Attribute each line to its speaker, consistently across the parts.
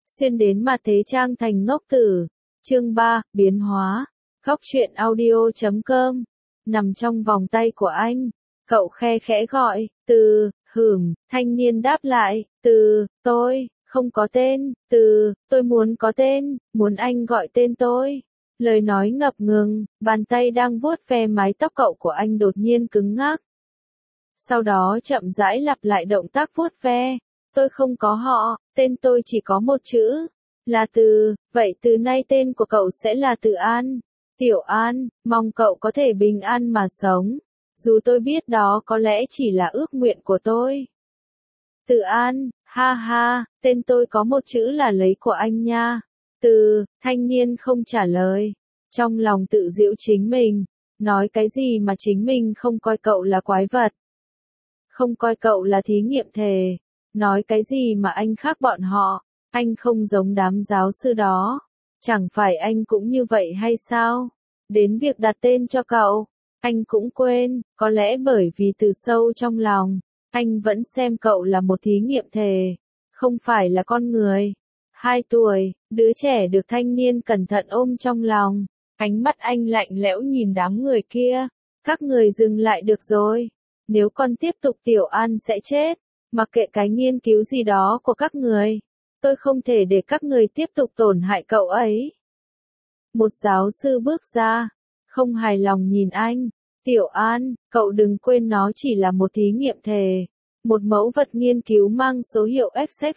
Speaker 1: Xuyên đến mà thế trang thành ngốc tử. Chương 3, biến hóa. Góc truyện audio.com. Nằm trong vòng tay của anh. Cậu khe khẽ gọi, Từ, thanh niên đáp lại, Từ, tôi, không có tên, Từ, tôi muốn có tên, muốn anh gọi tên tôi. Lời nói ngập ngừng, bàn tay đang vuốt ve mái tóc cậu của anh đột nhiên cứng ngắc. Sau đó chậm rãi lặp lại động tác vuốt ve. Tôi không có họ, tên tôi chỉ có một chữ, là Từ, vậy từ nay tên của cậu sẽ là Từ An. Tiểu An, mong cậu có thể bình an mà sống. Dù tôi biết đó có lẽ chỉ là ước nguyện của tôi. Từ An, ha ha, tên tôi có một chữ là lấy của anh nha. Từ, thanh niên không trả lời. Trong lòng tự giễu chính mình, nói cái gì mà chính mình không coi cậu là quái vật. Không coi cậu là thí nghiệm thể. Nói cái gì mà anh khác bọn họ, anh không giống đám giáo sư đó. Chẳng phải anh cũng như vậy hay sao? Đến việc đặt tên cho cậu, anh cũng quên, có lẽ bởi vì từ sâu trong lòng, anh vẫn xem cậu là một thí nghiệm thể, không phải là con người. 2 tuổi, đứa trẻ được thanh niên cẩn thận ôm trong lòng, ánh mắt anh lạnh lẽo nhìn đám người kia. Các người dừng lại được rồi, nếu con tiếp tục Tiểu An sẽ chết. Mặc kệ cái nghiên cứu gì đó của các người, tôi không thể để các người tiếp tục tổn hại cậu ấy. Một giáo sư bước ra, không hài lòng nhìn anh. Tiểu An, cậu đừng quên nó chỉ là một thí nghiệm thể, một mẫu vật nghiên cứu mang số hiệu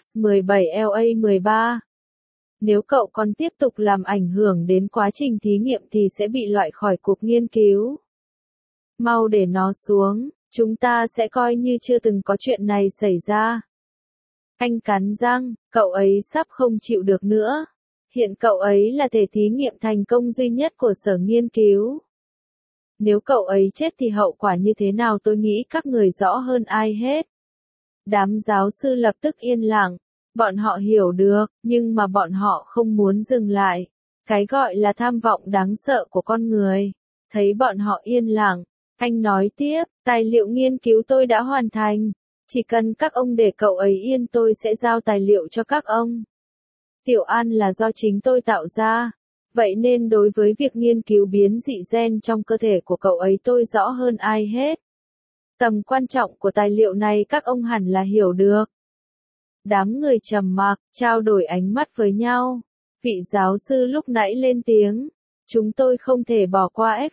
Speaker 1: XX17LA13. Nếu cậu còn tiếp tục làm ảnh hưởng đến quá trình thí nghiệm thì sẽ bị loại khỏi cuộc nghiên cứu. Mau để nó xuống. Chúng ta sẽ coi như chưa từng có chuyện này xảy ra. Anh cắn răng, cậu ấy sắp không chịu được nữa. Hiện cậu ấy là thể thí nghiệm thành công duy nhất của sở nghiên cứu. Nếu cậu ấy chết thì hậu quả như thế nào tôi nghĩ các người rõ hơn ai hết. Đám giáo sư lập tức yên lặng. Bọn họ hiểu được, nhưng mà bọn họ không muốn dừng lại. Cái gọi là tham vọng đáng sợ của con người. Thấy bọn họ yên lặng. Anh nói tiếp, tài liệu nghiên cứu tôi đã hoàn thành. Chỉ cần các ông để cậu ấy yên tôi sẽ giao tài liệu cho các ông. Tiểu An là do chính tôi tạo ra. Vậy nên đối với việc nghiên cứu biến dị gen trong cơ thể của cậu ấy tôi rõ hơn ai hết. Tầm quan trọng của tài liệu này các ông hẳn là hiểu được. Đám người trầm mặc, trao đổi ánh mắt với nhau. Vị giáo sư lúc nãy lên tiếng. Chúng tôi không thể bỏ qua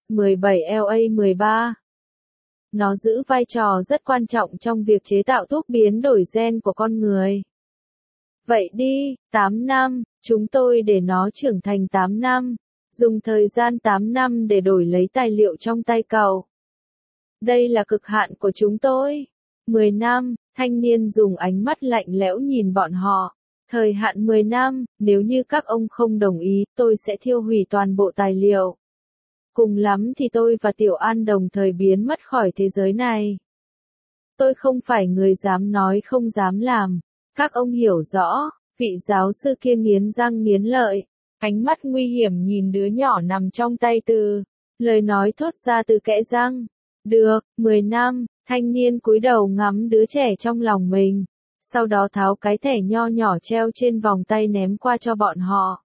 Speaker 1: XX17LA13. Nó giữ vai trò rất quan trọng trong việc chế tạo thuốc biến đổi gen của con người. Vậy đi, 8 năm, chúng tôi để nó trưởng thành 8 năm, dùng thời gian 8 năm để đổi lấy tài liệu trong tay cậu. Đây là cực hạn của chúng tôi. 10 năm, thanh niên dùng ánh mắt lạnh lẽo nhìn bọn họ. Thời hạn 10 năm, nếu như các ông không đồng ý, tôi sẽ thiêu hủy toàn bộ tài liệu. Cùng lắm thì tôi và Tiểu An đồng thời biến mất khỏi thế giới này. Tôi không phải người dám nói không dám làm. Các ông hiểu rõ, vị giáo sư kia nghiến răng nghiến lợi. Ánh mắt nguy hiểm nhìn đứa nhỏ nằm trong tay Từ. Lời nói thốt ra từ kẽ răng. Được, 10 năm, thanh niên cúi đầu ngắm đứa trẻ trong lòng mình. Sau đó tháo cái thẻ nho nhỏ treo trên vòng tay ném qua cho bọn họ.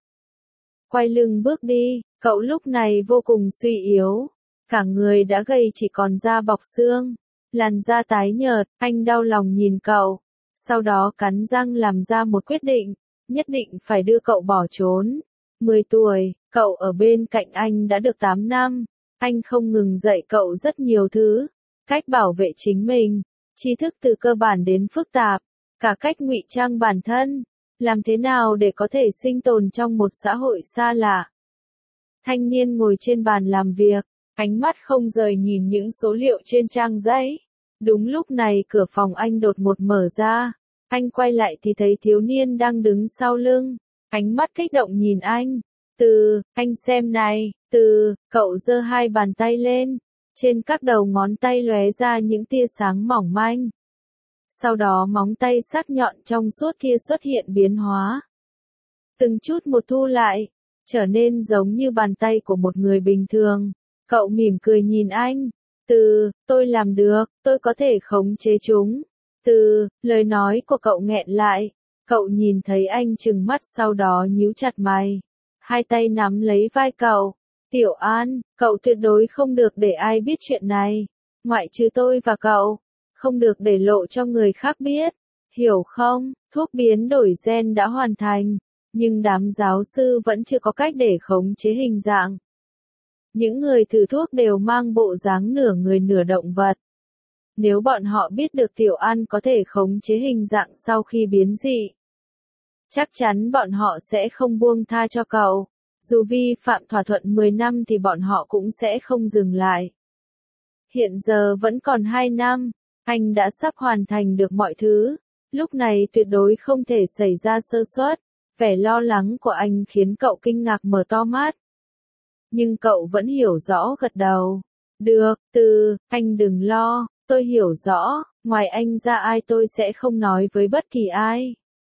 Speaker 1: Quay lưng bước đi, cậu lúc này vô cùng suy yếu. Cả người đã gầy chỉ còn da bọc xương. Làn da tái nhợt, anh đau lòng nhìn cậu. Sau đó cắn răng làm ra một quyết định, nhất định phải đưa cậu bỏ trốn. 10 tuổi, cậu ở bên cạnh anh đã được 8 năm. Anh không ngừng dạy cậu rất nhiều thứ. Cách bảo vệ chính mình, tri thức từ cơ bản đến phức tạp. Cả cách ngụy trang bản thân, làm thế nào để có thể sinh tồn trong một xã hội xa lạ. Thanh niên ngồi trên bàn làm việc, ánh mắt không rời nhìn những số liệu trên trang giấy. Đúng lúc này cửa phòng anh đột ngột mở ra. Anh quay lại thì thấy thiếu niên đang đứng sau lưng. Ánh mắt kích động nhìn anh. Từ, anh xem này, Từ, cậu giơ 2 bàn tay lên. Trên các đầu ngón tay lóe ra những tia sáng mỏng manh. Sau đó móng tay sắc nhọn trong suốt kia xuất hiện biến hóa. Từng chút một thu lại, trở nên giống như bàn tay của một người bình thường. Cậu mỉm cười nhìn anh. Từ, tôi làm được, tôi có thể khống chế chúng. Từ, lời nói của cậu nghẹn lại. Cậu nhìn thấy anh trừng mắt sau đó nhíu chặt mày. Hai tay nắm lấy vai cậu. Tiểu An, cậu tuyệt đối không được để ai biết chuyện này. Ngoại trừ tôi và cậu. Không được để lộ cho người khác biết. Hiểu không? Thuốc biến đổi gen đã hoàn thành. Nhưng đám giáo sư vẫn chưa có cách để khống chế hình dạng. Những người thử thuốc đều mang bộ dáng nửa người nửa động vật. Nếu bọn họ biết được Tiểu An có thể khống chế hình dạng sau khi biến dị, chắc chắn bọn họ sẽ không buông tha cho cậu. Dù vi phạm thỏa thuận 10 năm thì bọn họ cũng sẽ không dừng lại. Hiện giờ vẫn còn 2 năm, anh đã sắp hoàn thành được mọi thứ. Lúc này tuyệt đối không thể xảy ra sơ suất. Vẻ lo lắng của anh khiến cậu kinh ngạc mở to mắt. Nhưng cậu vẫn hiểu rõ gật đầu. Được, anh đừng lo, tôi hiểu rõ, ngoài anh ra ai tôi sẽ không nói với bất kỳ ai.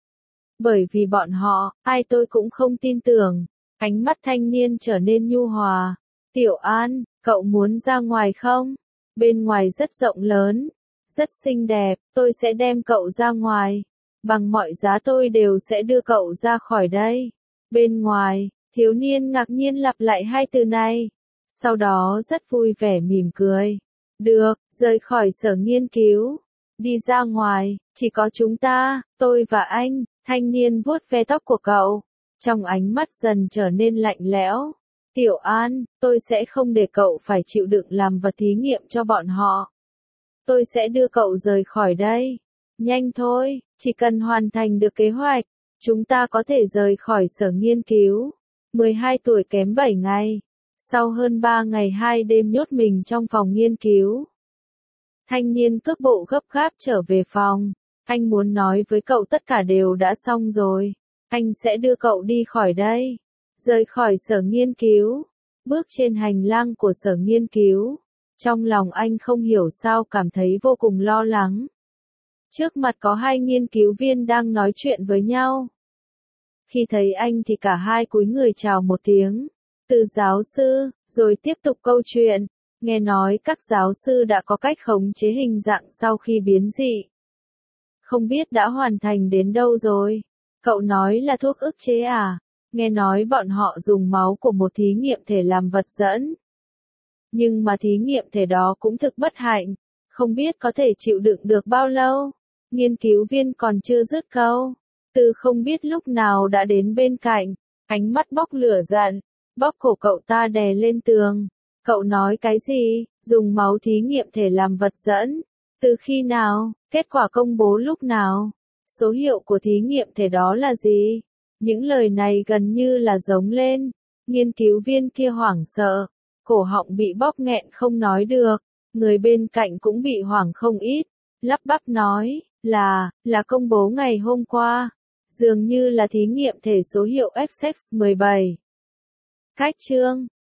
Speaker 1: Bởi vì bọn họ, ai tôi cũng không tin tưởng. Ánh mắt thanh niên trở nên nhu hòa. Tiểu An, cậu muốn ra ngoài không? Bên ngoài rất rộng lớn, rất xinh đẹp, tôi sẽ đem cậu ra ngoài. Bằng mọi giá tôi đều sẽ đưa cậu ra khỏi đây. Bên ngoài, thiếu niên ngạc nhiên lặp lại hai từ này. Sau đó rất vui vẻ mỉm cười. Được, rời khỏi sở nghiên cứu. Đi ra ngoài, chỉ có chúng ta, tôi và anh. Thanh niên vuốt ve tóc của cậu. Trong ánh mắt dần trở nên lạnh lẽo. Tiểu An, tôi sẽ không để cậu phải chịu đựng làm vật thí nghiệm cho bọn họ. Tôi sẽ đưa cậu rời khỏi đây. Nhanh thôi, chỉ cần hoàn thành được kế hoạch, chúng ta có thể rời khỏi sở nghiên cứu. 12 tuổi kém 7 ngày. Sau hơn 3 ngày 2 đêm nhốt mình trong phòng nghiên cứu, thanh niên cước bộ gấp gáp trở về phòng. Anh muốn nói với cậu tất cả đều đã xong rồi. Anh sẽ đưa cậu đi khỏi đây. Rời khỏi sở nghiên cứu. Bước trên hành lang của sở nghiên cứu. Trong lòng anh không hiểu sao cảm thấy vô cùng lo lắng. Trước mặt có hai nghiên cứu viên đang nói chuyện với nhau. Khi thấy anh thì cả hai cúi người chào một tiếng. Từ giáo sư, rồi tiếp tục câu chuyện. Nghe nói các giáo sư đã có cách khống chế hình dạng sau khi biến dị. Không biết đã hoàn thành đến đâu rồi. Cậu nói là thuốc ức chế à? Nghe nói bọn họ dùng máu của một thí nghiệm thể làm vật dẫn. Nhưng mà thí nghiệm thể đó cũng thực bất hạnh. Không biết có thể chịu đựng được bao lâu. Nghiên cứu viên còn chưa dứt câu. Từ không biết lúc nào đã đến bên cạnh. Ánh mắt bốc lửa giận. Bóp cổ cậu ta đè lên tường. Cậu nói cái gì? Dùng máu thí nghiệm thể làm vật dẫn. Từ khi nào? Kết quả công bố lúc nào? Số hiệu của thí nghiệm thể đó là gì? Những lời này gần như là giống lên. Nghiên cứu viên kia hoảng sợ. Cổ họng bị bóp nghẹn không nói được. Người bên cạnh cũng bị hoảng không ít. Lắp bắp nói, là công bố ngày hôm qua. Dường như là thí nghiệm thể số hiệu XX17. Cách chương